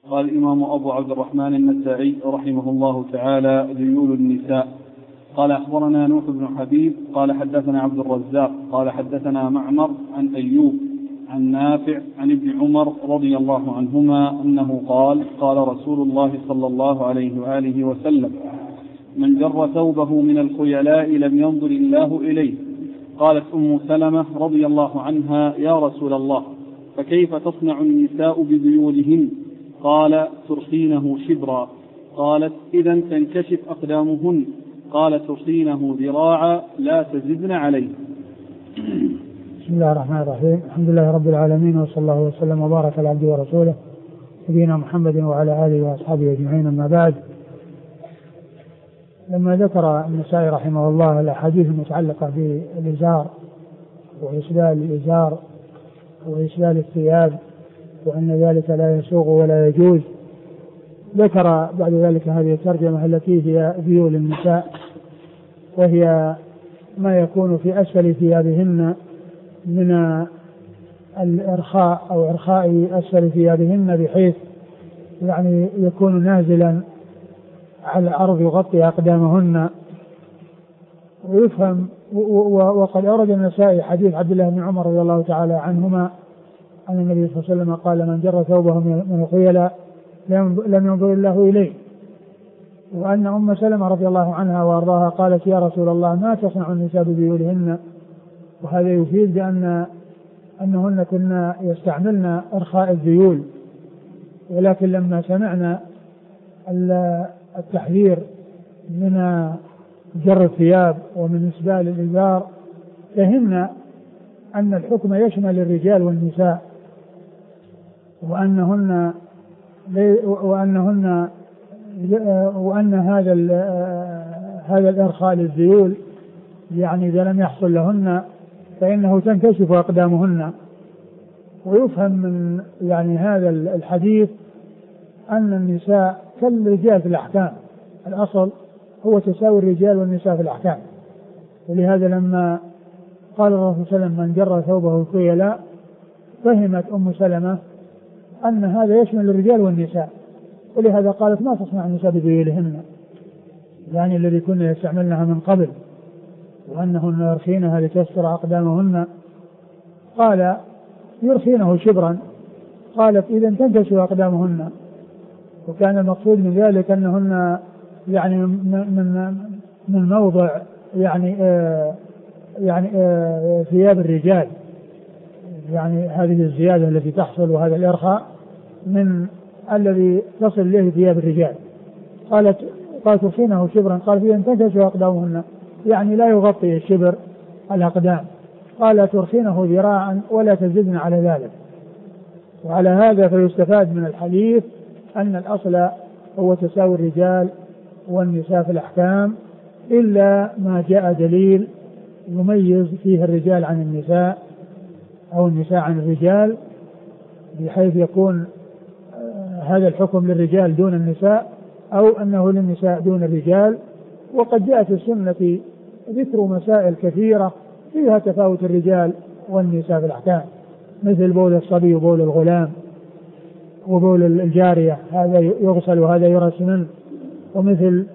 قال الإمام أبو عبد الرحمن النسائي رحمه الله تعالى: ذيول النساء. قال أخبرنا نوح بن حبيب قال حدثنا عبد الرزاق قال حدثنا معمر عن أيوب عن نافع عن ابن عمر رضي الله عنهما أنه قال: قال رسول الله صلى الله عليه وآله وسلم: من جر ثوبه من الخيلاء لم ينظر الله إليه. قالت أم سلمة رضي الله عنها: يا رسول الله، فكيف تصنع النساء بذيولهن؟ قال: ترخينه شبرا. قالت: إذا تنكشف أقدامهن. قال: ترخينه ذراعا لا تزدن عليه. بسم الله الرحمن الرحيم. الحمد لله رب العالمين، وصلى الله وسلم وبارك على عبده ورسوله نبينا محمد وعلى آله وأصحابه أجمعين. أما بعد، لما ذكر النسائي رحمه الله الأحاديث المتعلقة بالإزار وإسبال الإزار وإسبال الثياب وأن ذلك لا يسوغ ولا يجوز، ذكر بعد ذلك هذه الترجمة التي هي ذيول النساء، وهي ما يكون في أسفل ثيابهن من الإرخاء أو إرخاء أسفل ثيابهن بحيث يعني يكون نازلا على الأرض يغطي أقدامهن. ويفهم وقد أورد النسائي حديث عبد الله بن عمر رضي الله تعالى عنهما أن النبي صلى الله عليه وسلم قال: من جر ثوبه من الخيلاء لم ينظر الله إليه. وأن أم سلمة رضي الله عنها وأرضاها قالت: يا رسول الله، ما تصنع النساء بذيولهن؟ وهذا يفيد أنهن كنا يستعملن إرخاء الذيول، ولكن لما سمعنا التحذير من جر الثياب ومن إسبال الإزار فهمنا أن الحكم يشمل الرجال والنساء، وأن هذا الإرخاء للذيول يعني إذا لم يحصل لهن فإنه تنكشف أقدامهن. ويفهم من يعني هذا الحديث أن النساء كالرجال في الأحكام، الأصل هو تساوي الرجال والنساء في الأحكام. ولهذا لما قال الرسول صلى الله عليه وسلم: من جر ثوبه الخيلاء، فهمت أم سلمة أن هذا يشمل الرجال والنساء، ولهذا قالت: ما تصنع النساء بذيولهن، يعني الذي كنا يستعملنها من قبل، وأنهن يرخينها لتستر أقدامهن. قال: يرخينه شبرا. قالت: إذا تنكشف أقدامهن. وكان المقصود من ذلك أنهن يعني من موضع يعني ثياب الرجال، يعني هذه الزيادة التي تحصل وهذا الإرخاء من الذي تصل إليه ثياب الرجال. قالت: ترخينه شبرا. قال: إذا تنكشف أقدامهن، يعني لا يغطي الشبر الأقدام. قال: ترخينه ذراعا ولا تزدن على ذلك. وعلى هذا فيستفاد من الحديث أن الأصل هو تساوي الرجال والنساء في الأحكام، إلا ما جاء دليل يميز فيه الرجال عن النساء أو النساء عن الرجال، بحيث يكون هذا الحكم للرجال دون النساء، أو أنه للنساء دون الرجال. وقد جاءت السنة ذكر مسائل كثيرة فيها تفاوت الرجال والنساء في الأحكام، مثل بول الصبي وبول الغلام وبول الجارية، هذا يغسل وهذا يرس منه. ومثل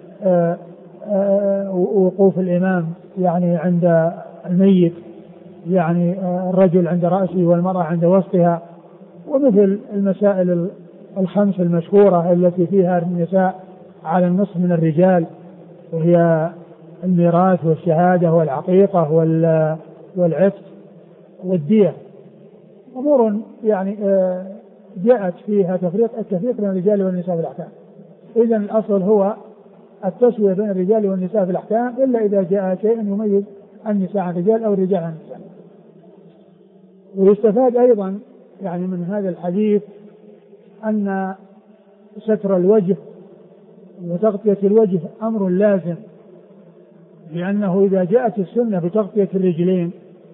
وقوف الإمام يعني عند الميت، يعني الرجل عند رأسه والمرأة عند وسطها. ومثل المسائل الخمس المشهورة التي فيها النساء على النصف من الرجال، وهي الميراث والشهادة والعقيقة والعتق والدية، أمور يعني جاءت فيها التفريق بين الرجال والنساء في الأحكام. إذن الأصل هو التسوية بين الرجال والنساء في الأحكام، إلا إذا جاء شيء يميز النساء عن الرجال أو الرجال عن النساء. ويستفاد أيضا يعني من هذا الحديث أن ستر الوجه وتغطية الوجه أمر لازم، لأنه إذا جاءت السنة بتغطية الرجلين،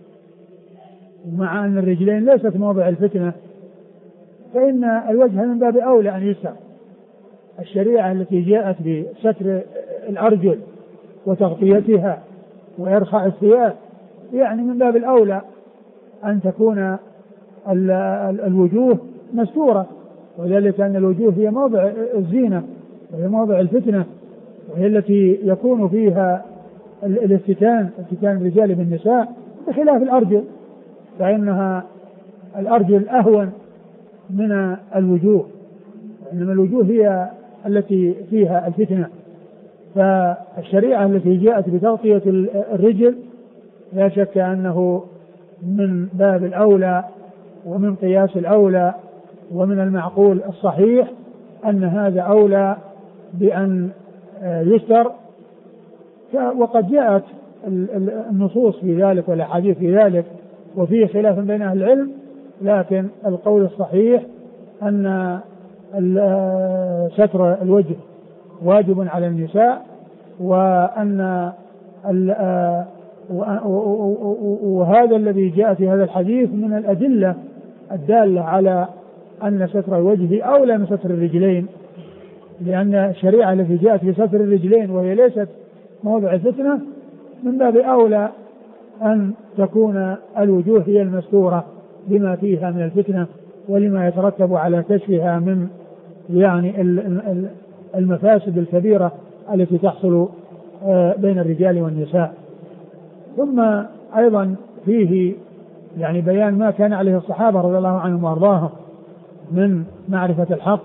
مع أن الرجلين ليست موضع الفتنة، فإن الوجه من باب أولى أن يستر. الشريعة التي جاءت بستر الأرجل وتغطيتها وإرخاء الثياب يعني من باب الأولى أن تكون الوجوه مستورة، وذلك أن الوجوه هي موضع الزينة وهي موضع الفتنة، وهي التي يكون فيها الافتتان الرجال بالنساء، بخلاف الأرجل فإنها الأرجل أهون من الوجوه، إنما الوجوه هي التي فيها الفتنة. فالشريعة التي جاءت بتغطية الرجل لا شك أنه من باب الأولى ومن قياس الأولى ومن المعقول الصحيح أن هذا أولى بأن يستر. وقد جاءت النصوص في ذلك والأحاديث في ذلك وفيه خلاف بين أهل العلم، لكن القول الصحيح أن ستر الوجه واجب على النساء، وأن وهذا الذي جاء في هذا الحديث من الأدلة الدالة على أن ستر الوجه أولى من ستر الرجلين، لأن الشريعة التي جاءت بستر الرجلين وهي ليست موضع الفتنة من باب أولى أن تكون الوجوه هي المستورة بما فيها من الفتنة ولما يترتب على كشفها من يعني المفاسد الكبيرة التي تحصل بين الرجال والنساء. ثم أيضا فيه يعني بيان ما كان عليه الصحابة رضي الله عنهم وأرضاهم من معرفة الحق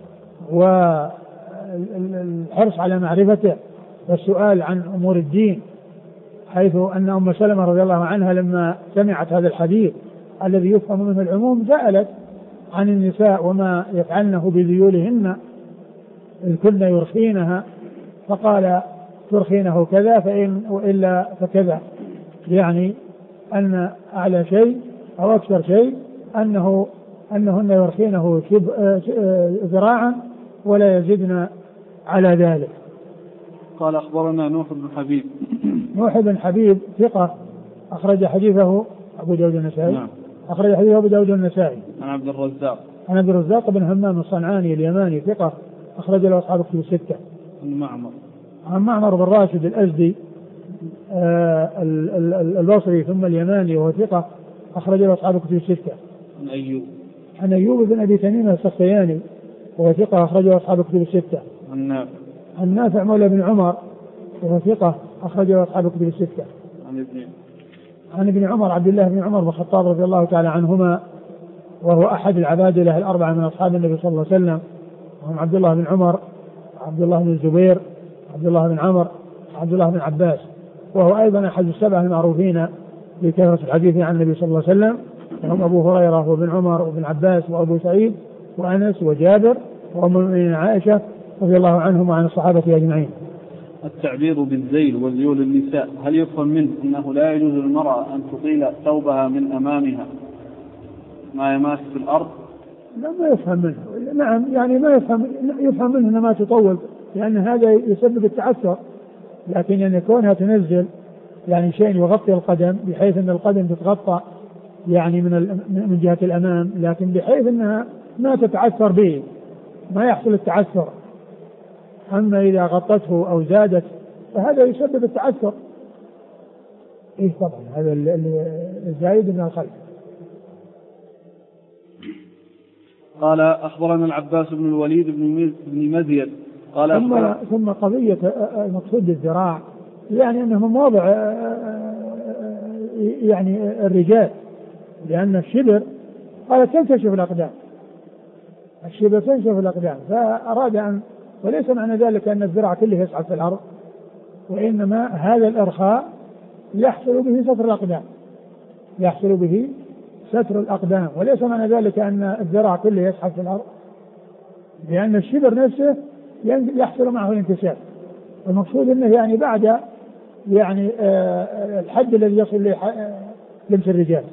والحرص على معرفته والسؤال عن أمور الدين، حيث أن أم سلمة رضي الله عنها لما سمعت هذا الحديث الذي يفهم منه العموم سألت عن النساء وما يفعلنه بذيولهن إن كن يرخينها، فقال ترخينه كذا فإن وإلا فكذا، يعني أن أعلى شيء أو أكثر شيء أنهن يرخينه ذراعا ولا يزدن على ذلك. قال أخبرنا نوح بن حبيب. نوح بن حبيب ثقة أخرج حديثه أبو داود النسائي. نعم. أخرج حديثه أبو داود النسائي. عن عبد الرزاق. عن عبد الرزاق بن همام الصنعاني اليماني ثقة أخرج له أصحاب الكتب الستة. عن معمر بن راشد الأزدي البصري ثم اليماني وهو ثقة أخرج له أصحاب الكتب الستة. عن أيوب بن أبي تميم السختياني وهو ثقة أخرج له أصحاب الكتب الستة. عن نافع مولى بن عمر وهو ثقة أخرج له أصحاب الكتب الستة. عن ابن عمر عبد الله بن عمر بن الخطاب رضي الله تعالى عنهما وهو أحد العبادلة الأربعة من أصحاب النبي صلى الله عليه وسلم، وهم عبد الله بن عمر، عبد الله بن الزبير، عبد الله بن عمر، عبد الله بن عباس، وهو أيضا أحد السبعة المعروفين بكثرة الحديث عن النبي صلى الله عليه وسلم، وهم أبو هريرة وابن عمر وابن عباس وأبو سعيد وأنس وجابر وأم المؤمنين عائشة رضي الله عنهم وعن الصحابة أجمعين. التعبير بالذيل وذيول النساء هل يفهم منه أنه لا يجوز للمرأة أن تطيل ثوبها من أمامها ما يماس في الأرض؟ لا ما يفهم منه، نعم يعني ما يفهم منه ما تطول، لأن هذا يسبب التعثر، لكن يعني كونها تنزل يعني شيء يغطي القدم بحيث أن القدم تتغطى يعني من جهة الأمام، لكن بحيث أنها ما تتعثر به، ما يحصل التعثر. أما إذا غطته أو زادت فهذا يسبب التعثر. إيه طبعا هذا الزايد من الخلق. قال أخبرنا العباس بن الوليد بن مزيد قال ثم قضية المقصود الذراع يعني أنه مواضع يعني الرجال، لأن الشبر قال تنكشف الأقدام، الشبر تنكشف الأقدام، فأراد أن وليس معنى ذلك أن الذراع كله يصعد في الأرض، وإنما هذا الإرخاء يحصل به ستر الأقدام، يحصل به ستر الأقدام، وليس معنى ذلك أن الذراع كله يصعد في الأرض، لأن الشبر نفسه يحصل معه الانكشاف، والمقصود أنه يعني بعد يعني الحد الذي يصل إليه لبس الرجال.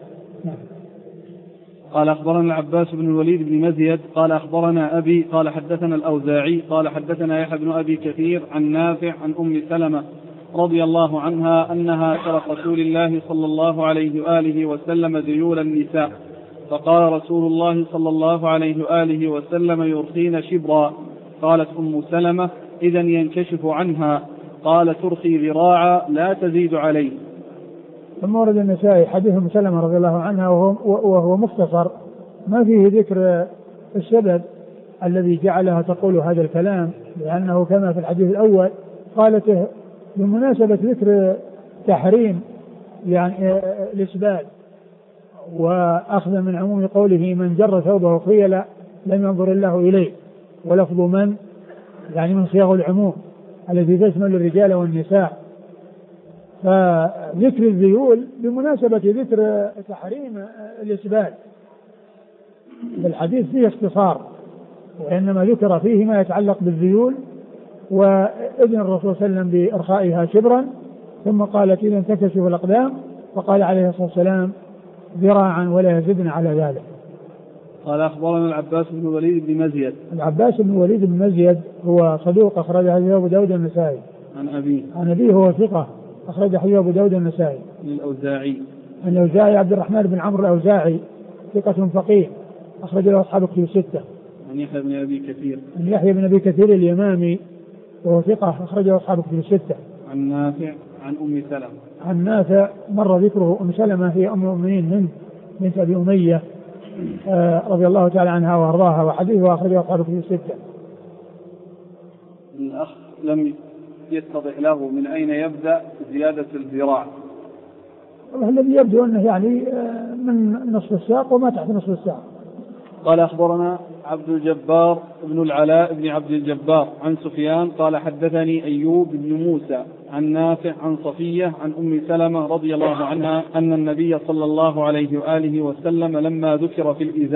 قال أخبرنا العباس بن الوليد بن مزيد قال أخبرنا أبي قال حدثنا الأوزاعي قال حدثنا يحيى بن أبي كثير عن نافع عن أم سلمة رضي الله عنها أنها ترك رسول الله صلى الله عليه وآله وسلم ذيول النساء، فقال رسول الله صلى الله عليه وآله وسلم يرخين شبرا. قالت أم سلمة إذا ينكشف عنها، قال ترخي ذراعا لا تزيد عليه. ثم ورد النسائي حديث أم سلمة رضي الله عنها وهو مختصر ما فيه ذكر السبب الذي جعلها تقول هذا الكلام، لأنه كما في الحديث الأول قالته بمناسبة ذكر تحريم يعني الإسبال، وأخذ من عموم قوله من جر ثوبه خيلا لم ينظر الله إليه، ولفظ من يعني من صيغ العموم التي تشمل الرجال والنساء. فذكر الذيول بمناسبة ذكر تحريم الإسبال. بالحديث فيه اختصار، وإنما ذكر فيه ما يتعلق بالذيول وإذن الرسول صلى الله عليه وسلم بإرخائها شبرا، ثم قالت إذا تكشف الأقدام، فقال عليه الصلاة والسلام ذراعا ولا يزدن على ذلك. قال أخبرنا العباس بن الوليد بن مزيد. العباس بن الوليد بن مزيد هو صدوق أخرج حديث أبو داود النسائي. عن أبيه هو ثقة أخرج حديث أبو داود النسائي. عن الأوزاعي عبد الرحمن بن عمرو الأوزاعي ثقة فقيه أخرج له أصحاب كتب الستة. عن يحيى بن أبي كثير اليمامي وهو ثقة أخرج له أصحاب كتب الستة. عن نافع عن أم سلمة. عن نافع مر ذكره. أم سلمة هي أم المؤمنين بنت أبي أمية رضي الله تعالى عنها وأرضاها، وحديثها أخرجه أصحاب كتب الستة. الأخ لم يتضح له من أين يبدأ زيادة الذراع. الذي يبدو أنه يعني من نصف الساق وما تحت نصف الساق. قال أخبرنا عبد الجبار بن العلاء بن عبد الجبار عن سفيان قال حدثني أيوب بن موسى عن نافع عن صفية عن أم سلمة رضي الله عنها أن النبي صلى الله عليه وآله وسلم لما ذكر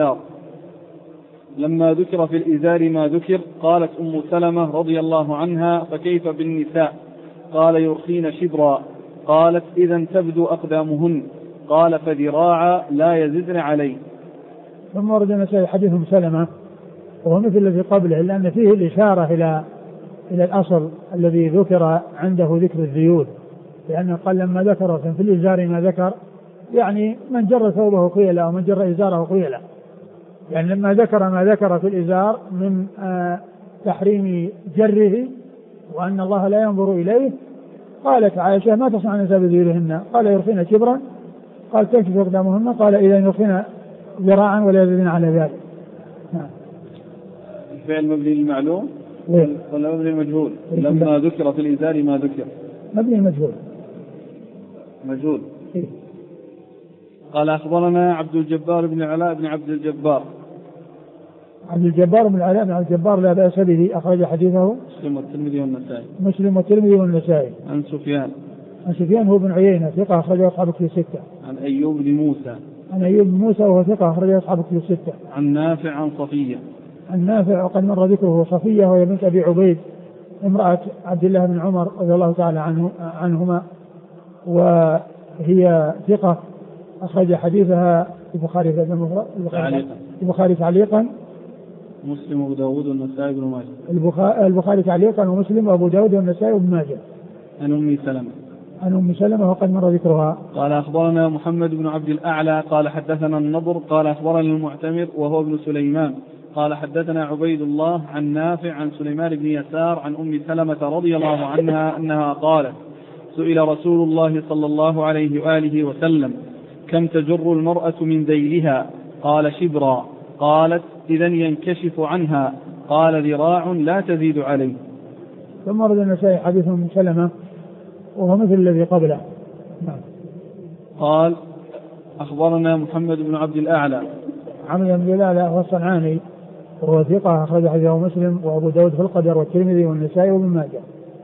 في الإزار ما ذكر قالت أم سلمة رضي الله عنها فكيف بالنساء؟ قال يرخين شبرا. قالت إذا تبدو أقدامهن. قال فذراعا لا يزدن عليه. ثم ورد النسائي حديث أم سلمة وهو مثل الذي قبله، لأن فيه الإشارة إلى الأصل الذي ذكر عنده ذكر الذيول، لأنه قال لما ذكر في الإزار ما ذكر يعني من جر ثوبه خيلا أو من جر إزاره خيلا، يعني لما ذكر ما ذكر في الإزار من تحريم جره وأن الله لا ينظر إليه، قالت عائشة ما تصنع النساء بذيولهن؟ قال يرخين شبرا. قال تكشف أقدامهن. قال إذا يرخين ذراعا ولا يزيدن على ذلك. الفعل مبني للمعلوم ولا مبني المجهول؟ لما ذكر في الإزار ما ذكر مبني مجهول. قال أخبرنا عبد الجبار بن العلاء بن عبد الجبار. عبد الجبار بن العلاء بن عبد الجبار لا بأس به أخرج حديثه مسلم والترمذي والنسائي. عن سفيان هو بن عيينة ثقة أخرجه أصحاب كتب الستة. عن أيوب بن موسى وهو ثقة أخرجه أصحاب كتب الستة. عن نافع عن صفية. عن نافع وقد مر ذكره. صفية وهي بنت أبي عبيد امرأة عبد الله بن عمر رضي الله تعالى عنهما، وهي ثقة أخرج حديثها البخاري تعليقا مسلم وابو داود والنسائي بن ماجه. البخاري تعليقا ومسلم وابو داود والنسائي وابن ماجه. عن أم سلمة وقد مر ذكرها. قال أخبرنا محمد بن عبد الأعلى قال حدثنا النضر قال أخبرنا المعتمر وهو ابن سليمان قال حدثنا عبيد الله عن نافع عن سليمان بن يسار عن أم سلمة رضي الله عنها أنها قالت سئل رسول الله صلى الله عليه وآله وسلم كم تجر المرأة من ذيلها؟ قال شبرا. قالت إذن ينكشف عنها. قال ذراع لا تزيد عليه. ثم ورد النسائي حديث أم سلمة وهو مثل الذي قبله. قال أخبرنا محمد بن عبد الأعلى. محمد بن الأعلى هو الصنعاني وهو ثقة أخرج حديثه مسلم وأبو داود في القدر والترمذي والنسائي وابن ماجه.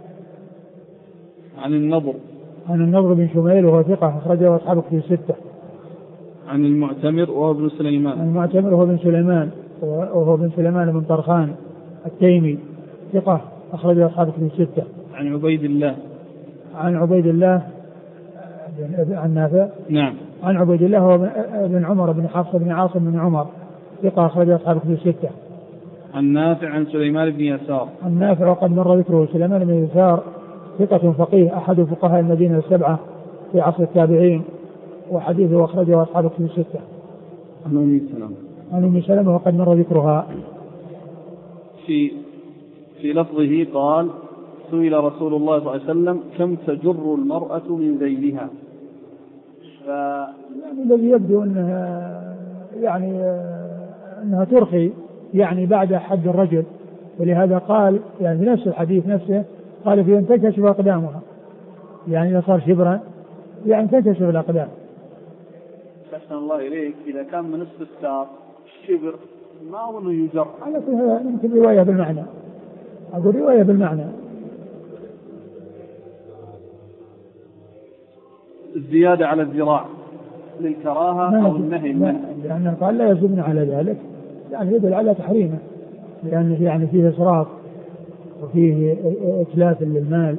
عن النضر بن شميل وهو ثقة أخرجه أصحاب كتب الستة. عن المعتمر وهو ابن سليمان. وهو ابن سليمان بن طرخان التيمي ثقة أخرجه أصحاب كتب الستة. عن عبيد الله عن نافع. نعم. عن عبيد الله هو بن عمر بن حفص بن عاصم بن عمر ثقة أخرجه أصحاب كتب الستة. عن نافع عن سليمان بن يسار. عن نافع وقد مر ذكره. سليمان بن يسار ثقة فقيه أحد فقهاء المدينة السبعة في عصر التابعين، وحديثه أخرجه أصحاب كتب الستة. عن أم سلمة وقد مر ذكرها. في لفظه قال سئل رسول الله صلى الله عليه وسلم كم تجر المرأة من ذيلها؟ الذي يبدو أنها ترخي يعني بعد حد الرجل. ولهذا قال يعني في نفس الحديث نفسه قال في أن تنكشف أقدامها، يعني إذا صار شبرا يعني تنكشف الأقدام. أحسن الله إليك. إذا كان من نصف الساق الشبر ما أظن يجر، على كل يمكن رواية بالمعنى، أقول رواية بالمعنى. الزيادة على الذراع للكراهة أو النهي منه، لأنه قال لا يزدن على ذلك، يعني يدل على تحريمه، لأنه يعني فيه إسراف وفيه إتلاف للمال.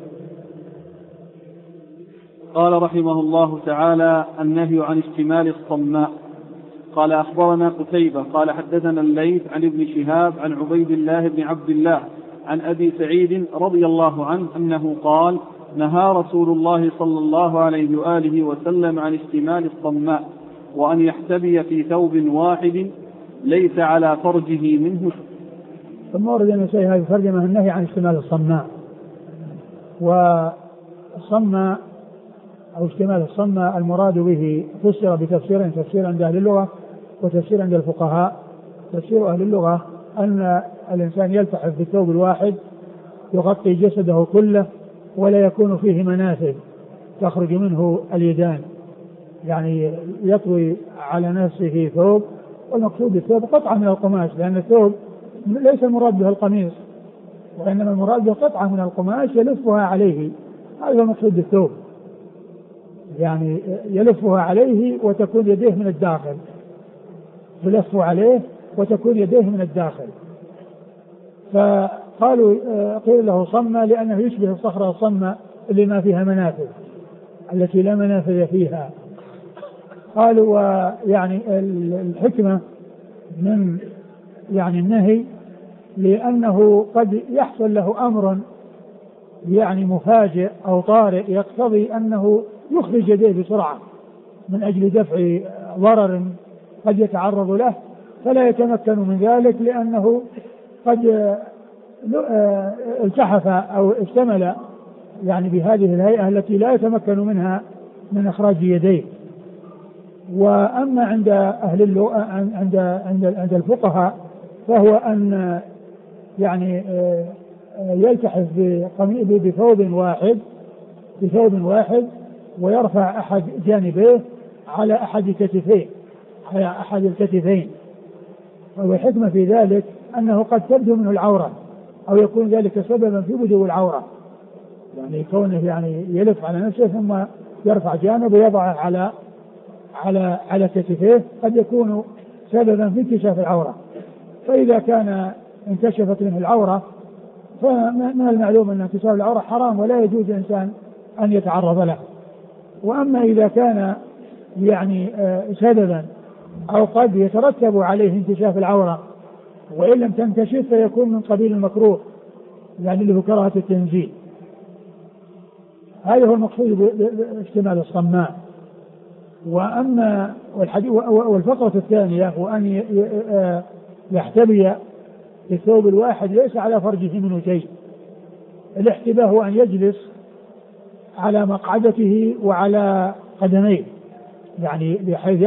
قال رحمه الله تعالى: النهي عن اشتمال الصماء. قال أخبرنا قتيبة قال حدثنا الليث عن ابن شهاب عن عبيد الله بن عبد الله عن أبي سعيد رضي الله عنه أنه قال: نهى رسول الله صلى الله عليه وآله وسلم عن اشتمال الصماء، وأن يحتبي في ثوب واحد ليس على فرجه منه. ثم ورد أن هذه الترجمة النهي عن اشتمال الصماء. والصماء أو اشتمال الصماء المراد به فسر بتفسيرين: تفسير عند أهل اللغة وتفسير عند الفقهاء. تفسير أهل اللغة أن الإنسان يلتحف بالثوب الواحد يغطي جسده كله ولا يكون فيه منافذ تخرج منه اليدان، يعني يطوي على نفسه ثوب، والمقصود بالثوب قطعة من القماش، لأن الثوب ليس المراد به القميص، وإنما المراد به قطعة من القماش يلفها عليه. هذا المقصود بالثوب، يعني يلفها عليه وتكون يديه من الداخل، يلف عليه وتكون يديه من الداخل. فقالوا قيل له صمة لأنه يشبه الصخرة الصمة اللي ما فيها منافذ، التي لا منافذ فيها. قالوا يعني الحكمة من يعني النهي لأنه قد يحصل له أمر يعني مفاجئ أو طارئ يقتضي أنه يخرج يديه بسرعة من أجل دفع ضرر قد يتعرض له، فلا يتمكن من ذلك لأنه قد التحف أو اشتمل يعني بهذه الهيئة التي لا يتمكن منها من إخراج يديه. وأما عند أهل اللغة عند الفقهاء فهو أن يعني يلتحف بثوب واحد ويرفع أحد جانبيه على أحد كتفيه، على أحد الكتفين. والحكمة في ذلك أنه قد تبدو منه العورة أو يكون ذلك سببا في بدو العورة، يعني كونه يعني يلف على نفسه ثم يرفع جانب ويضعه على كتفيه قد يكون سببا في انكشاف العورة. فإذا كان انكشفت منه العورة فمن المعلوم أن انكشاف العورة حرام ولا يجوز الإنسان أن يتعرض له. وأما إذا كان يعني سببا أو قد يترتب عليه انكشاف العورة وإن لم تنكشف فيكون من قبيل المكروه، يعني له كراهة التنزيل. هذا هو المقصود باشتمال الصماء. وأما والفقرة الثانية هو أن يحتبي الثوب الواحد ليس على فرجه منه شيء. الاحتباء هو أن يجلس على مقعدته وعلى قدميه، يعني بحيث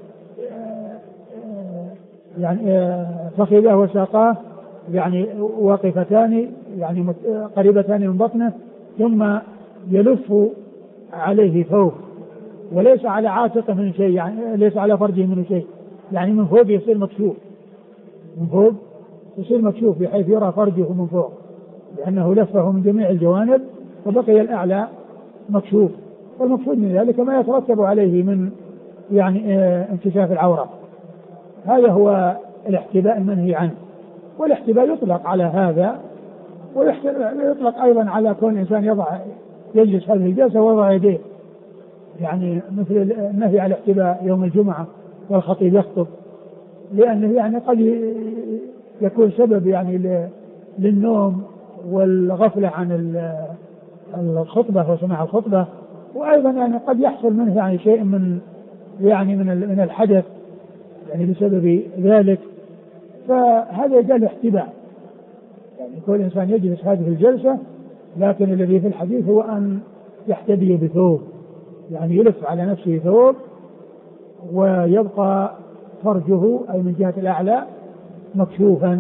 يعني فخذه وساقاه يعني واقفتان يعني قريبتان من بطنه، ثم يلف عليه ثوب وليس على عاتقه من شيء، يعني ليس على فرجه من شيء، يعني من فوق يصير مكشوف، من فوق يصير مكشوف بحيث يرى فرجه من فوق، لأنه لفه من جميع الجوانب وبقي الأعلى مكشوف. والمقصود من ذلك ما يترتب عليه من يعني انكشاف العورة. هذا هو الاحتباء المنهي عنه. والاحتباء يطلق على هذا ويطلق أيضا على كون الإنسان يجلس هذه الجلسة ويضع يديه، يعني مثل النهي على الاحتباء يوم الجمعة والخطيب يخطب، لأنه يعني قد يكون سبب يعني للنوم والغفلة عن الخطبة وسماع الخطبة، وأيضا يعني قد يحصل منه يعني شيء من الحدث يعني بسبب ذلك، فهذا يجعل احتباء، يعني كل إنسان يجلس هذه الجلسة، لكن الذي في الحديث هو أن يحتبي بثوب، يعني يلف على نفسه ثوب ويبقى فرجه أي من جهة الأعلى مكشوفا.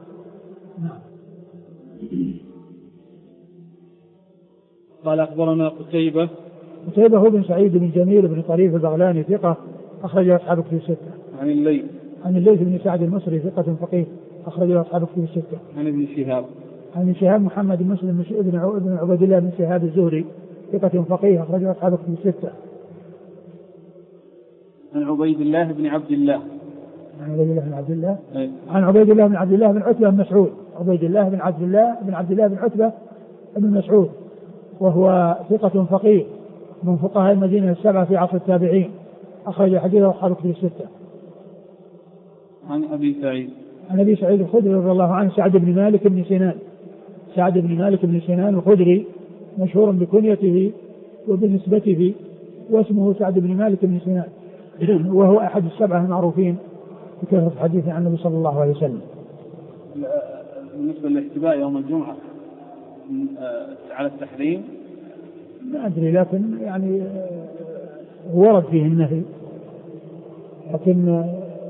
قال أخبرنا قتيبة هو بن سعيد بن جميل بن طريف البغلاني ثقة أخرج أصحاب كتب الستة. عن الليث بن سعد المصري ثقة فقيه أخرج أصحاب كتب الستة. عن ابن شهاب محمد بن مسلم بن عبيد الله بن شهاب الزهري ثقة فقيه أخرج أصحاب كتب الستة. عن عبيد الله بن عبد الله عن عبيد الله بن عبد الله بن عتبة بن مسعود. عبيد الله بن عبد الله بن عتبة بن مسعود وهو ثقة فقيه من فقهاء المدينة السبعة في عصر التابعين أخرج حديثه أصحاب الكتب الستة. عن أبي سعيد الخدري رضي الله عنه سعد بن مالك بن سنان الخدري مشهور بكنيته وبنسبته واسمه سعد بن مالك بن سنان وهو أحد السبعة المعروفين بكثرة الحديث عن النبي صلى الله عليه وسلم. بالنسبة للاحتباء يوم الجمعة على التحريم ما أدري لكن يعني ورد فيه النهي لكن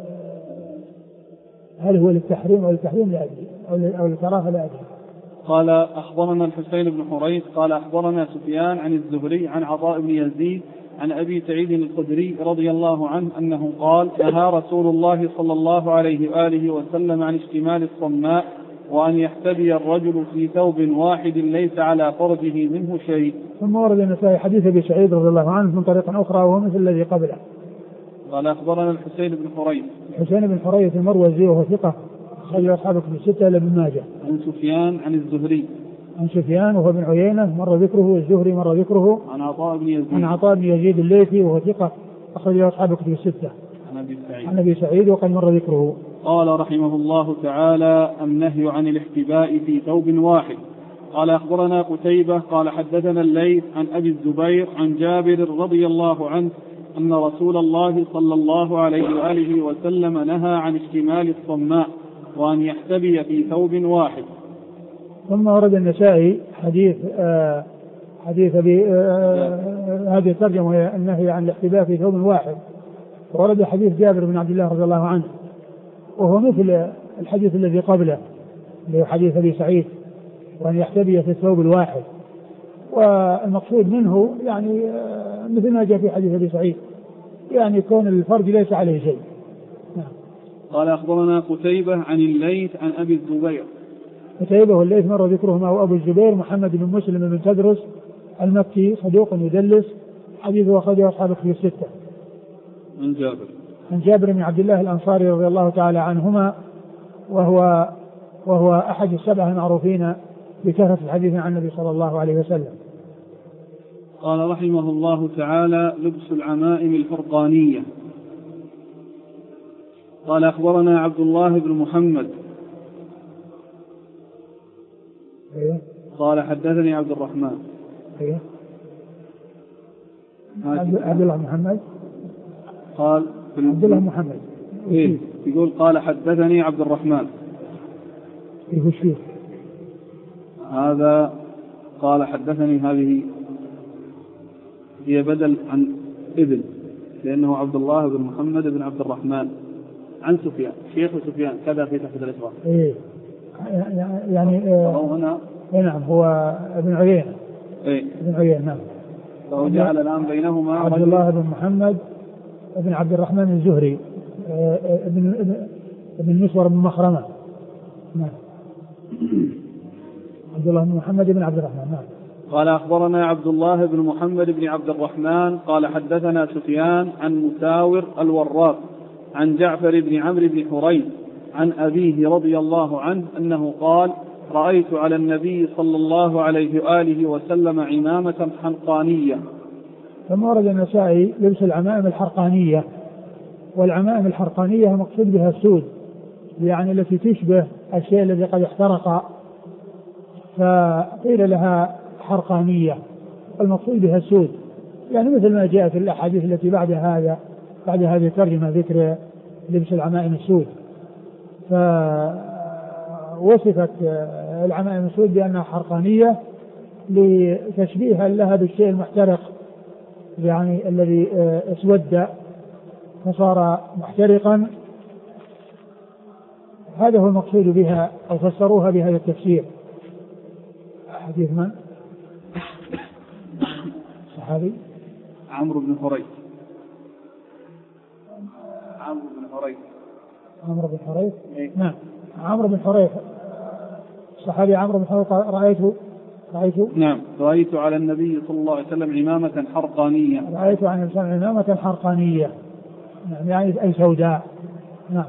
هل هو للتحريم أو للتحريم لا أدري أو للكراهة لا أدري. قال أخبرنا الحسين بن حريث قال أخبرنا سفيان عن الزهري عن عطاء بن يزيد عن أبي سعيد الخدري رضي الله عنه أنه قال نهى رسول الله صلى الله عليه وآله وسلم عن اشتمال الصماء وأن يحتبي الرجل في ثوب واحد ليس على فرجه منه شيء. ثم ورد النسائي حديث أبي سعيد رضي الله عنه من طريق أخرى وهو مثل الذي قبله. قال أخبرنا الحسين بن حريث المروزي وهو ثقة أخرج أصحاب الكتب الستة إلا ابن ماجه. عن سفيان عن الزهري عن سفيان وهو بن عيينة مر ذكره والزهري مر ذكره. عن عطاء بن يزيد الليثي وهو ثقة أخرج أصحاب الكتب الستة. عن أبي سعيد وقد مر ذكره. قال رحمه الله تعالى النهي عن الاحتباء في ثوب واحد. قال أخبرنا قتيبة قال حدثنا الليث عن أبي الزبير عن جابر رضي الله عنه أن رسول الله صلى الله عليه وآله وسلم نهى عن اشتمال الصماء وأن يحتبي في ثوب واحد. ثم ورد النسائي حديث هذه الترجمة النهي عن الاحتباء في ثوب واحد. ورد حديث جابر بن عبد الله رضي الله عنه وهو مثل الحديث الذي قبله اللي هو حديث أبي سعيد وأن يحتبي في الثوب الواحد. والمقصود منه يعني مثل ما جاء في حديث أبي سعيد يعني كون الفرج ليس عليه شيء. قال أخبرنا قتيبة عن الليث عن أبي الزبير. قتيبة والليث مر ذكرهما وأبو الزبير محمد بن مسلم بن تدرس المكي صدوق يدلس حديثه أخرجه أصحاب الكتب الستة. عن جابر بن عبد الله الأنصاري رضي الله تعالى عنهما وهو أحد السبعة المعروفين بكثرة الحديث عن النبي صلى الله عليه وسلم. قال رحمه الله تعالى لبس العمائم الفرقانية. قال أخبرنا عبد الله بن محمد قال حدثني عبد الرحمن عبد الله محمد قال عبد الله محمد يقول قال حدثني عبد الرحمن هذا قال حدثني هذه هي بدل عن ابن لأنه عبد الله بن محمد بن عبد الرحمن عن سفيان شيخ سفيان كذا في تحت الإسراء يعني هنا نعم هو ابن عيينة ابن عيينة نعم. فهو جعل الآن بينهما عبد الله بن محمد ابن عبد الرحمن الزهري ابن مسور بن مخرمة نعم. عبد الله بن محمد بن عبد الرحمن نعم. قال أخبرنا عبد الله بن محمد بن عبد الرحمن قال حدثنا سفيان عن مساور الوراق عن جعفر بن عمرو بن حريث عن أبيه رضي الله عنه أنه قال رأيت على النبي صلى الله عليه وآله وسلم عمامة حلقانية. ثم ورد النسائي لبس العمائم الحرقانية. والعمائم الحرقانية مقصود بها السود يعني التي تشبه الشيء الذي قد احترق فقيل لها حرقانية والمقصود بها السود يعني مثل ما جاء في الأحاديث التي بعد هذه الترجمة ذكر لبس العمائم السود. فوصفت العمائم السود بأنها حرقانية لتشبيها لها بالشيء المحترق يعني الذي اسود فصار محترقا هذا هو المقصود بها أو فسروها بهذا التفسير. حديث من؟ صحابي عمرو بن حريث. عمرو بن حريث. نعم عمرو بن حريث صحابي عمرو بن حريث رأيت على النبي صلى الله عليه وسلم عمامة حرقانية. رأيت على النبي عمامة حرقانية يعني أي سوداء. نعم.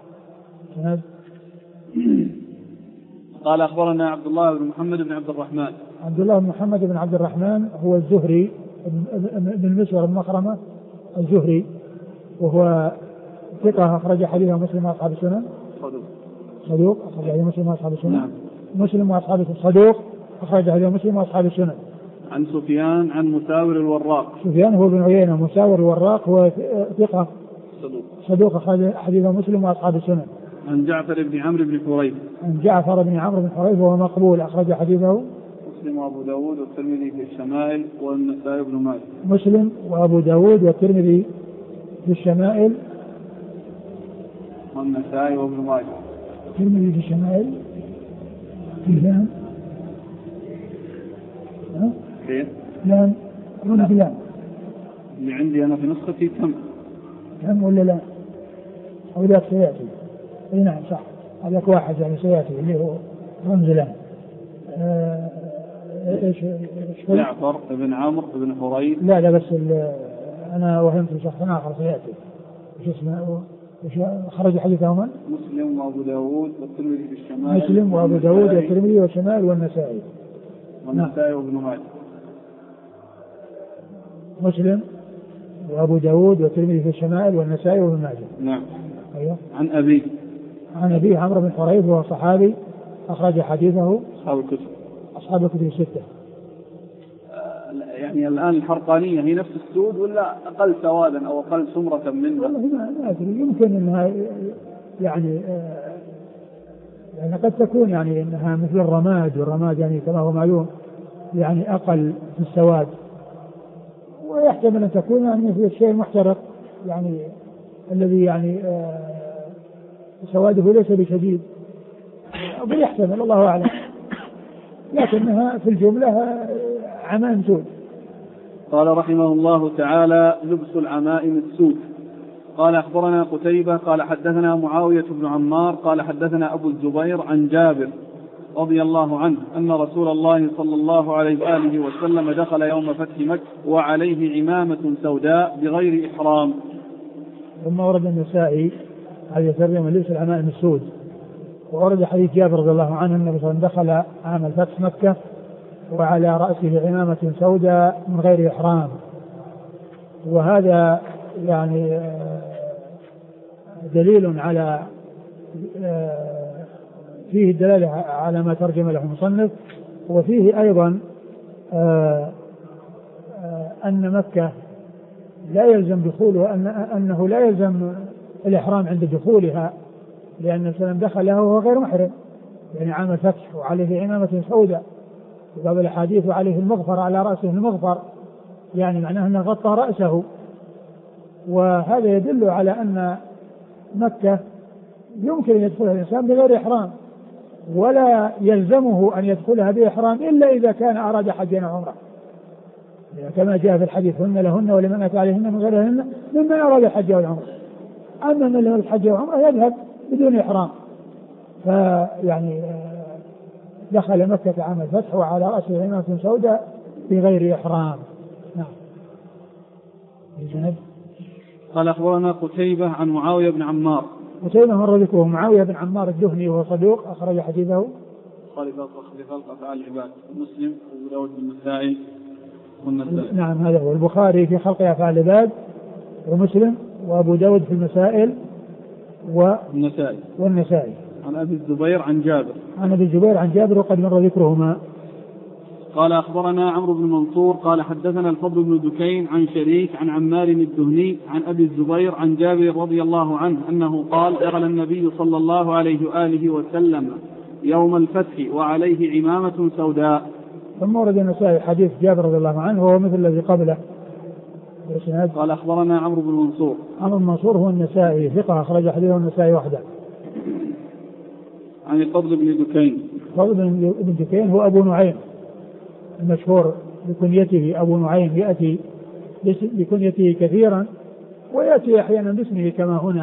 قال أخبرنا عبد الله بن محمد بن عبد الرحمن. عبد الله بن محمد بن عبد الرحمن هو الزهري بن مسور المخرمة الزهري، وهو ثقة أخرج حديثه مسلم وأصحاب السنن. صدوق أخرج حديثه مسلم وأصحاب السنن. نعم. مسلم وأصحاب الصدوق أخرج حديثه مسلم وأصحاب السنن. عن سفيان عن مساور الوراق. سفيان هو بن عيينة. مساور الوراق هو ثقة صدوق أخرج حديثه مسلم وأصحاب السنن. عن جعفر بن عمرو بن حريث. عن جعفر بن عمرو بن حريث وهو مقبول أخرج حديثه مسلم وأبو داود والترمذي في الشمائل والنسائي بن ماجه. مسلم وأبو داود والترمذي في الشمائل والنسائي وابن ماجه. الترمذي في الشمائل في لام. كيف؟ لام ولا بلام؟ اللي عندي أنا في نسختي تم ولا لا؟ أو ذاك سيأتي. اي نعم صح، هذاك واحد يعني سيأتي اللي هو رمز لام. ايش جعفر بن عمرو بن حريث. لا بس انا وهمت شخص اخر سيأتي. ايش اسمه؟ خرج حديثه من؟ مسلم وابو داود والترمذي في الشمال. مسلم وابو داود والترمذي والشمال والنسائي وابن ماجه. مسلم وابو داود والترمذي في الشمال والنسائي وابن ماجه. نعم. ايوه. عن أبي عمرو بن حريث وهو صحابي أخرج حديثه أصحاب الكتب الستة. يعني الآن الحرقانية هي نفس السود ولا أقل سوادا أو أقل سمرة منها؟ والله ما أدري، يمكن أنها يعني قد تكون يعني أنها مثل الرماد، والرماد يعني كما هو معلوم يعني أقل في السواد، ويحتمل أن تكون يعني مثل الشيء المحترق يعني الذي يعني سواده ليس بشديد، ويحتمل الله أعلم، لكنها في الجملة عمائم سود. قال رحمه الله تعالى: لبس العمائم السود. قال أخبرنا قتيبة قال حدثنا معاوية بن عمار قال حدثنا أبو الزبير عن جابر رضي الله عنه أن رسول الله صلى الله عليه وآله وسلم دخل يوم فتح مكة وعليه عمامة سوداء بغير إحرام. ثم ورد النسائي هذا ترجمة لبس العمائم السود، وورد حديث جابر رضي الله عنه أن النبي صلى الله عليه وسلم دخل عام الفتح مكة وعلى رأسه عمامة سوداء من غير إحرام، وهذا يعني دليل على فيه الدلالة على ما ترجم له المصنف، وفيه أيضا أن مكة لا يلزم دخوله، أنه لا يلزم الإحرام عند دخولها، لأن النبي صلى الله عليه وسلم دخلها وهو غير محرم، يعني عام الفتح وعليه عمامة سوداء، وبعض الأحاديث وعليه المغفر على رأسه المغفر، يعني معناه أنه غطى رأسه، وهذا يدل على أن مكة يمكن أن يدخلها الإنسان بغير إحرام، ولا يلزمه أن يدخلها بإحرام إلا إذا كان أراد حجا أو عمرة، كما جاء في الحديث: هن لهن ولمن أتى عليهن من غيرهن ممن أراد الحج والعمرة. أما من له الحج والعمرة يذهب بدون إحرام. فيعني دخل مكة عام الفتح وعلى رأسه عمامة سوداء بغير إحرام. نعم. قال أخبرنا قتيبة عن معاوية بن عمار. قتيبة مر ذكره. معاوية بن عمار الدهني وهو صدوق أخرج حديثه خلق أفعال العباد مسلم وأبو داود بالنسائي والنسائي. نعم هذا هو. البخاري في خلق أفعال العباد ومسلم وأبو داود في المسائل والنسائي. عن أبي الزبير عن جابر. عن أبي الزبير عن جابر وقد مر ذكرهما. قال أخبرنا عمرو بن منصور قال حدثنا الفضل بن دكين عن شريك عن عمار الدهني عن أبي الزبير عن جابر رضي الله عنه أنه قال: دخل النبي صلى الله عليه وآله وسلم يوم الفتح وعليه عمامة سوداء. ثم ورد النسائي حديث جابر رضي الله عنه وهو مثل الذي قبله. قال أخبرنا عمرو بن منصور. عمرو بن منصور هو النسائي ثقة أخرج حديثه النسائي وحده. عن الفضل بن دكين. الفضل بن دكين هو أبو نعيم المشهور بكنيته أبو نعيم، يأتي بكنيته كثيرا ويأتي أحيانا باسمه كما هنا.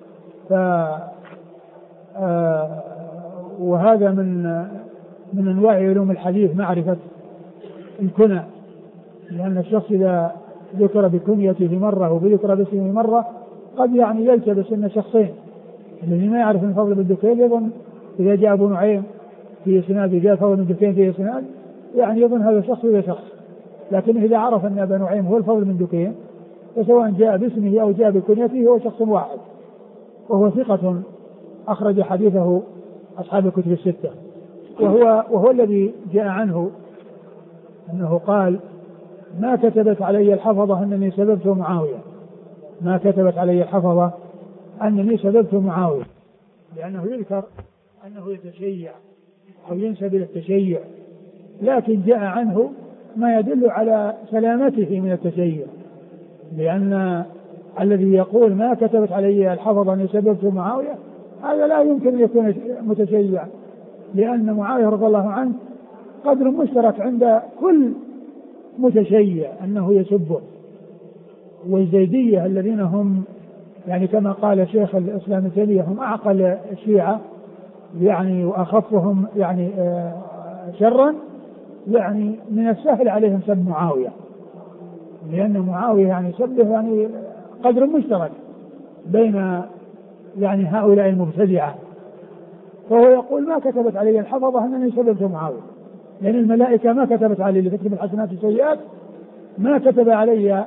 وهذا من أنواع علوم الحديث معرفة الكنى، لأن الشخص إذا ذكر بكنيته مرة وذكر باسمه مرة قد يعني يلتبس أن شخصين. الذي ما يعرف الفضل بن دكين يظن إذا جاء أبو نعيم في إسناد جاء الفضل بن دكين في إسناد يعني يظن هذا شخص وهذا شخص، لكن إذا عرف أن أبا نعيم هو الفضل بن دكين فسواء جاء باسمه أو جاء بكنيته هو شخص واحد، وهو ثقة أخرج حديثه أصحاب الكتب الستة. وهو الذي جاء عنه أنه قال: ما كتبت علي الحفظة أنني سببت معاوية، ما كتبت علي الحفظة أنني سببت معاوية، لأنه يذكر أنه يتشيع أو ينسب إلى التشيع، لكن جاء عنه ما يدل على سلامته من التشيع، لأن الذي يقول ما كتبت علي الحفظة أنني سببت معاوية هذا لا يمكن أن يكون متشيع، لأن معاوية رضي الله عنه قدر مشترك عند كل متشيع أنه يسبه. والزيدية الذين هم يعني كما قال شيخ الإسلام ابن تيمية هم أعقل الشيعة يعني وأخفهم يعني شرا، يعني من السهل عليهم سب معاوية، لأن معاوية يعني سبه يعني قدر مشترك بين يعني هؤلاء المبتدعة. فهو يقول ما كتبت علي الحفظة أنني سببت معاوية، لأن الملائكة ما كتبت علي لتكتب الحسنات والسيئات، ما كتب علي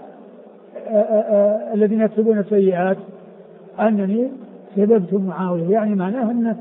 الذين يكتبون السيئات أنني سببت معاوية، يعني معناه أنه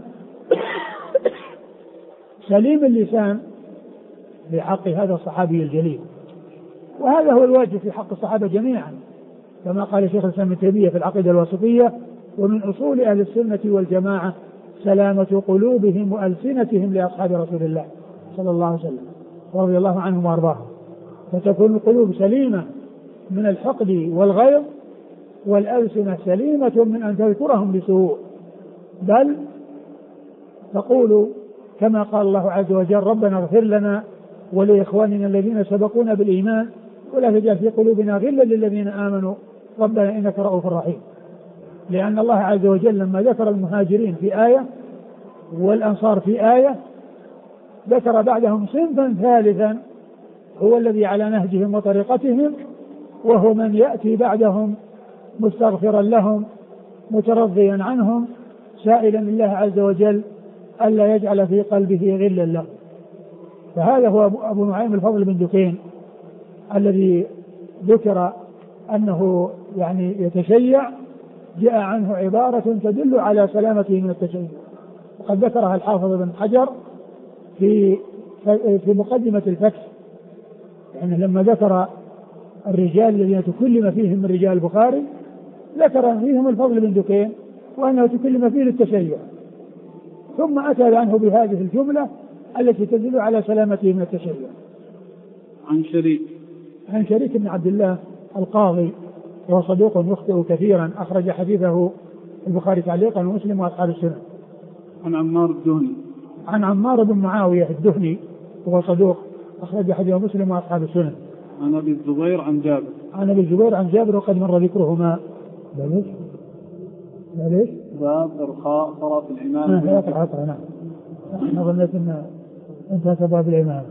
سليم اللسان بحق هذا الصحابي الجليل. وهذا هو الواجب في حق الصحابة جميعا، كما قال شيخ الإسلام ابن تيمية في العقيدة الواسطية: ومن أصول أهل السنة والجماعة سلامة قلوبهم وألسنتهم لأصحاب رسول الله صلى الله عليه وسلم رضي الله عنهم وأرضاهم، فتكون القلوب سليمة من الحقد والغيظ، والألسنة سليمة من أن تذكرهم بسوء، بل تقول كما قال الله عز وجل: ربنا اغفر لنا ولإخواننا الذين سبقونا بالإيمان ولا تجعل في قلوبنا غلا للذين آمنوا ربنا إنك رؤوف رحيم. لأن الله عز وجل لما ذكر المهاجرين في آية والأنصار في آية ذكر بعدهم صنفا ثالثا هو الذي على نهجهم وطريقتهم، وهو من يأتي بعدهم مستغفرا لهم مترضيا عنهم سائلا الله عز وجل ألا يجعل في قلبه غلا له. فهذا هو أبو نعيم الفضل بن دكين الذي ذكر أنه يعني يتشيع، جاء عنه عبارة تدل على سلامته من التشيع، وقد ذكرها الحافظ بن حجر في مقدمة الفتح، يعني لما ذكر الرجال الذين تكلم فيهم من رجال البخاري ذكر فيهم الفضل بن دكين وأنه تكلم فيه للتشيع، ثم أتى عنه بهذه الجملة التي تدل على سلامته من التشيع. عن شريك بن عبد الله القاضي وهو صدوق يخطئ كثيرا، أخرج حديثه البخاري تعليقا ومسلم وأصحاب السنن. عن عمار بن معاوية الدهني وهو صدوق أخرج حديثه مسلم وأصحاب السنن. عن أبي الزبير عن جابر وقد مر ذكرهما. ليش؟ باب إرخاء طرف الإمام. نعم. أنا ظنيت أن انتهى باب الإمام.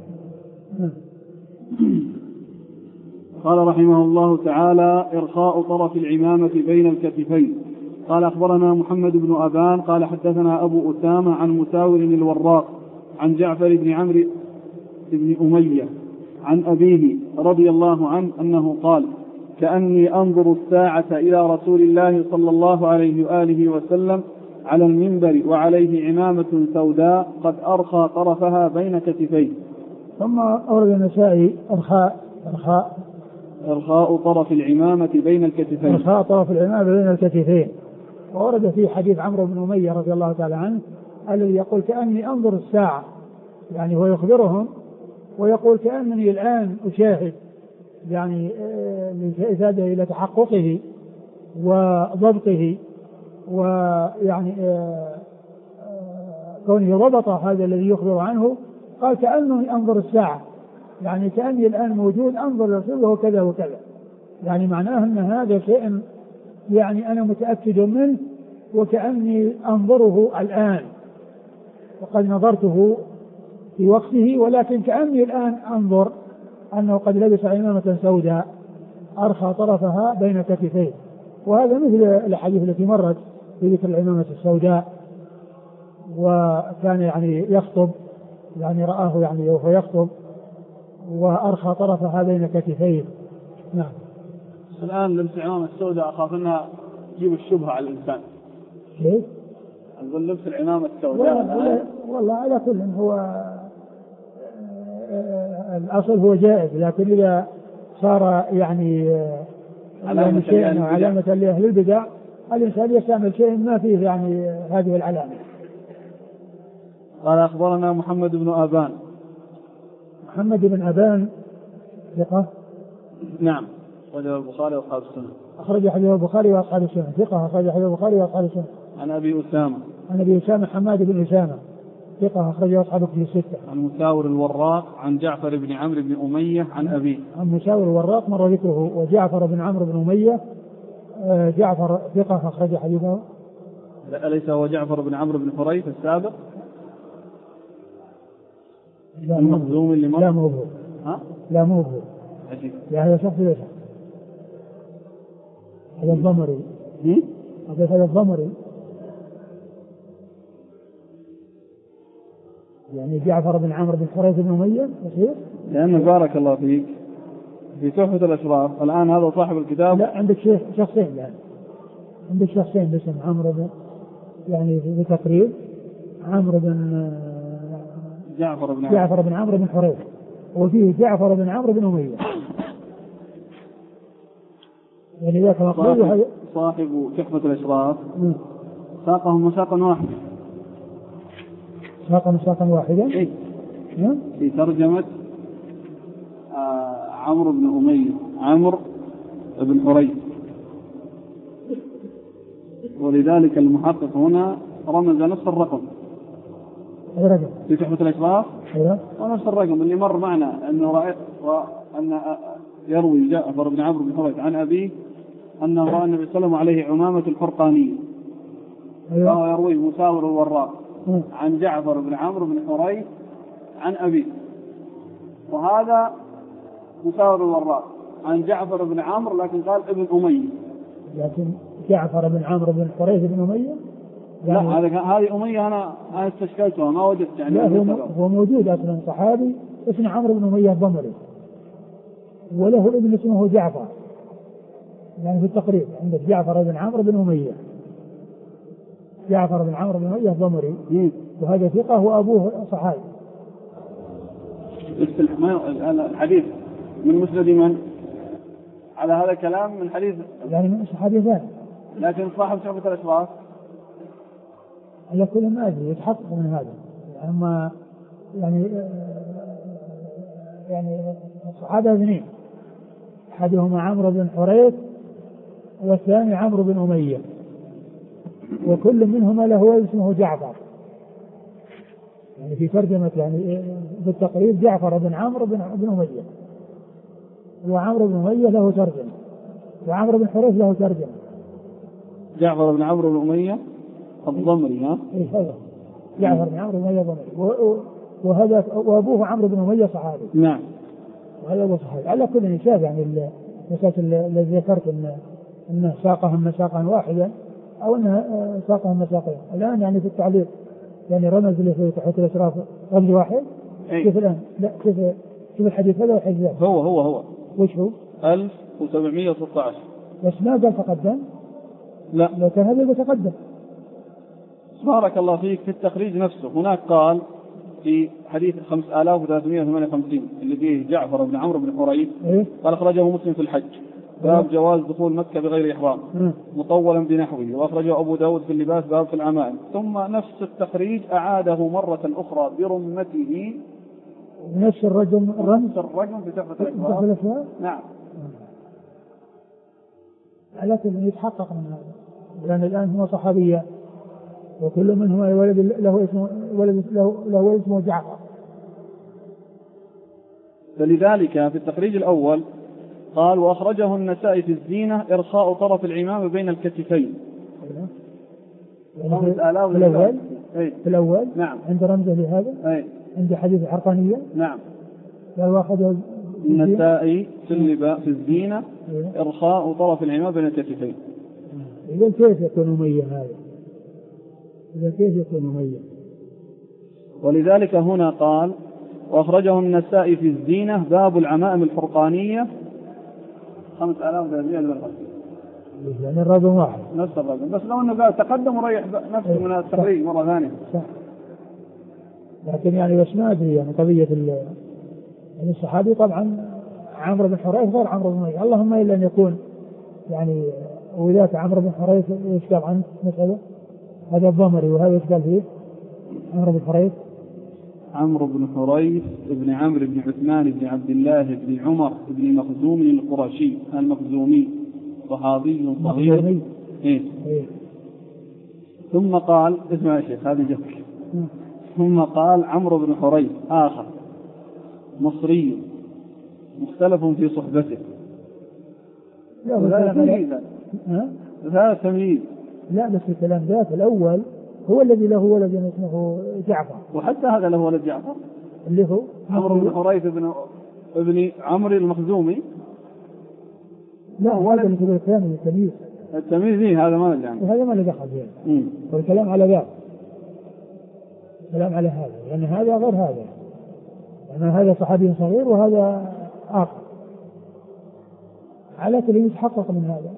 قال رحمه الله تعالى: إرخاء طرف العمامة بين الكتفين. قال أخبرنا محمد بن أبان قال حدثنا أبو أسامة عن مساور الوراق عن جعفر بن عمرو بن أمية عن أبيه رضي الله عنه أنه قال: كأني أنظر الساعة إلى رسول الله صلى الله عليه وآله وسلم على المنبر وعليه عمامة سوداء قد أرخى طرفها بين كتفيه. ثم أورد النسائي إرخاء طرف العمامة بين الكتفين. إرخاء طرف العمامة بين الكتفين. وورد في حديث عمرو بن أمية رضي الله تعالى عنه الذي يقول: كأني أنظر الساعة، يعني هو يخبرهم ويقول: كأنني الآن أشاهد، يعني للإفادة إلى تحققه وضبطه ويعني كونه ضبط هذا الذي يخبر عنه، قال كأنه أنظر الساعة، يعني كأني الآن موجود أنظر الرسول وهو كذا وكذا، يعني معناه أن هذا شيء يعني أنا متأكد منه وكأني أنظره الآن، وقد نظرته في وقته، ولكن كأني الآن أنظر أنه قد لبس عمامة سوداء أرخى طرفها بين كتفيه. وهذا مثل الحديث التي مرت في ذكر العمامة السوداء، وكان يعني يخطب، يعني رآه يعني وهو يخطب وأرخى طرفها بين كتفيه. نعم. الآن لبس العمامة السوداء أخاف أنها تجيب الشبهة على الإنسان. كيف؟ أقول لبس العمامة السوداء والله على كل هو الأصل هو جائز، لكن إذا صار يعني علامة لأهل البدع الإنسان يستعمل شيء ما فيه يعني هذه العلامة. قال أخبرنا محمد بن أبان. محمد بن أبان ثقة. نعم. أخرجه البخاري وأصحاب السنة. أخرج حديث البخاري وأصحاب السنة. ثقة أخرج حديث البخاري وأصحاب السنة. عن أبي أسامة. عن أبي أسامة حماد بن أسامة ثقة أخرجه أصحاب الكتب الستة. عن مساور الوراق عن جعفر بن عمرو بن أمية عن أبيه. عن مساور الوراق مر ذكره. وجعفر بن عمرو بن أمية جعفر ثقة أخرج حديثه. أليس هو جعفر بن عمرو بن حريث السابق؟ المخزوم اللي مر. لا مو هو. ها؟ لا مو هو. يعني هذا شخص ليس هذا الضمري. هذا الضمري يعني جعفر بن عمرو بن حريث بن أمية يصير؟ لأنه بارك الله فيك في تحفة الأشراف الآن هذا صاحب الكتاب. لا عندك شخصين الآن. عندك شخصين باسم عمرو بن يعني في تقريب عمرو بن جعفر بن عمرو بن حريث، وفيه جعفر بن عمرو بن أمية. يعني ذاك صاحب تحفة الأشراف ساقهم مساقا واحدا. مساقا واحدا. إيه؟ في ترجمة عمرو بن أمية عمرو بن حريث، ولذلك المحقق هنا رمز نفس الرقم في تحفة الأشراف ونفس الرقم اللي مر معنا أنه وأن يروي جعفر بن عمرو بن حريث عن أبيه أنه رأى النبي صلى الله عليه وسلم عليه عمامة حرقانية. فهو يروي مساور الوراق عن جعفر بن عمرو بن حريث عن أبيه، وهذا مساور الوراق عن جعفر بن عمرو لكن قال ابن أمية. لكن جعفر بن عمرو بن حريث بن أمية يعني لا هذه أمية أنا استشكلتها ما وجدت يعني. لا هو موجود أصلا صحابي اسمه عمرو بن أمية الضمري وله ابن اسمه جعفر، يعني في التقريب عندك جعفر بن عمرو بن أمية، جعفر بن عمرو بن أمية الضمري وهذا ثقة وأبوه صحابي. الحديث من مسند من على هذا الكلام من حديث يعني من صحابي ثاني، لكن صاحب تحفة الأشراف على كل ما أدري يتحقق من هذا. أما يعني الصحابة اثنين، أحدهما عمرو بن حريث والثاني عمرو بن أمية، وكل منهما له اسمه جعفر، يعني في ترجمة يعني بالتقريب جعفر بن عمرو بن أمية، وعمرو بن أمية له ترجمة، وعمرو بن حريث له ترجمة. جعفر بن عمرو بن أمية الضمري. ها؟ إيه هذا جعفر بن عمرو بن أمية الضمري، وهذا وأبوه عمرو بن أمية صحابي. نعم. وهذا هو صحابي. على كل نساب يعني المسألة الذي ذكرت أنه ساقهم مساقا واحدا أو أنها ساقهم مساقين. الآن يعني في التعليق يعني رمز له في تحت الأشراف رمز واحد. كيف الآن؟ لا كيف الحديث هذا والحديث ذا؟ هو وش هو؟ 1716. بس ما قال تقدم؟ لا لو كان هذا يتقدم. بارك الله فيك. في التخريج نفسه هناك قال في حديث 5358 اللي فيه جعفر بن عمرو بن حريث قال أخرجه مسلم في الحج باب جواز دخول مكة بغير إحرام مطولا بنحوه، وأخرجه أبو داود في اللباس باب في العمائم. ثم نفس التخريج أعاده مرة أخرى برمته نفس الرجم في تحفة الأشراف. نعم. لكن يتحقق من هذا لأن الآن هو صحابية وكل منهما ولد له اسمه جعفر. فلذلك في التخريج الأول قال وأخرجه النسائي في الزينة إرخاء طرف العمامة بين الكتفين. في الأول نعم. عند رمزه لهذا عند حديث الحرقانية. نعم. قال وأخرجه النسائي في الزينة إرخاء طرف العمامة بين الكتفين. إذا كيف يكون مميز هذا؟ ولذلك هنا قال وأخرجه النسائي في الزينة باب العمائم الحرقانية 5350. يعني الرقم واحد نفس الرقم، بس لو أنه قال تقدم وريح نفسه من التخريج مرة ثانية. صح. لكن يعني بس ما أدري يعني قضية يعني الصحابي طبعا عمرو بن حريث غير عمرو بن أمية، اللهم إلا أن يكون يعني وذاك عمرو بن حريث ايش قال عنه مثلا؟ هذا الضمري وهذا ايش قال فيه؟ عمرو بن حريث بن عمرو بن عثمان بن عبد الله بن عمر بن مخزوم القرشي المخزومي صحابي صغير. ثم قال اسمع يا شيخ هذا جهك. ثم قال عمرو بن حريث آخر مصري مختلف في صحبته. هذا تمييز. لا بس الكلام ذات الأول هو الذي له ولد اسمه جعفر، وحتى هذا له ولد جعفر اللي هو عمرو بن حريث ابن عمرو المخزومي. لا هذا اللي هو الثاني التمييز هذا ما له هذا ما له دخل فيه. والكلام على ذاك الكلام على هذا لأن يعني هذا غير هذا، يعني هذا صحابي صغير وهذا آخر على كل يتحقق من هذا.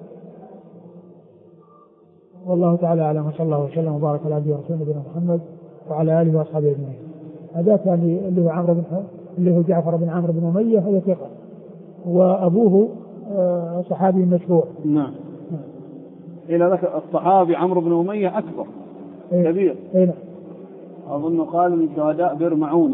والله تعالى أعلم وصلى الله وسلم وبارك على عبده ورسوله نبينا محمد وعلى آله وأصحابه أجمعين. هذا كان اللي هو اللي هو جعفر بن عمرو بن أمية هذا ثقة، وأبوه صحابي مشهور. نعم. إلى ذلك الصحابي عمرو بن أمية أكبر كبير. نعم. أظن قال من شهداء بئر معونة.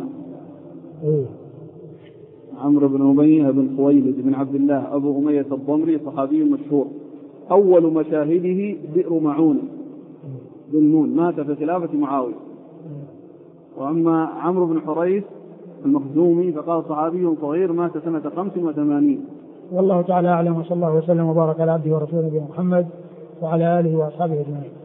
عمرو بن أمية بن خويلد بن عبد الله أبو أمية الضمري صحابي مشهور، أول مشاهده بئر معونة بالنون، مات في خلافة معاوية. وأما عمرو بن حريث المخزومي فقال صحابي صغير مات سنة 85. والله تعالى أعلم وصلى الله وسلم وبارك على عبده ورسوله نبينا محمد وعلى آله وأصحابه أجمعين.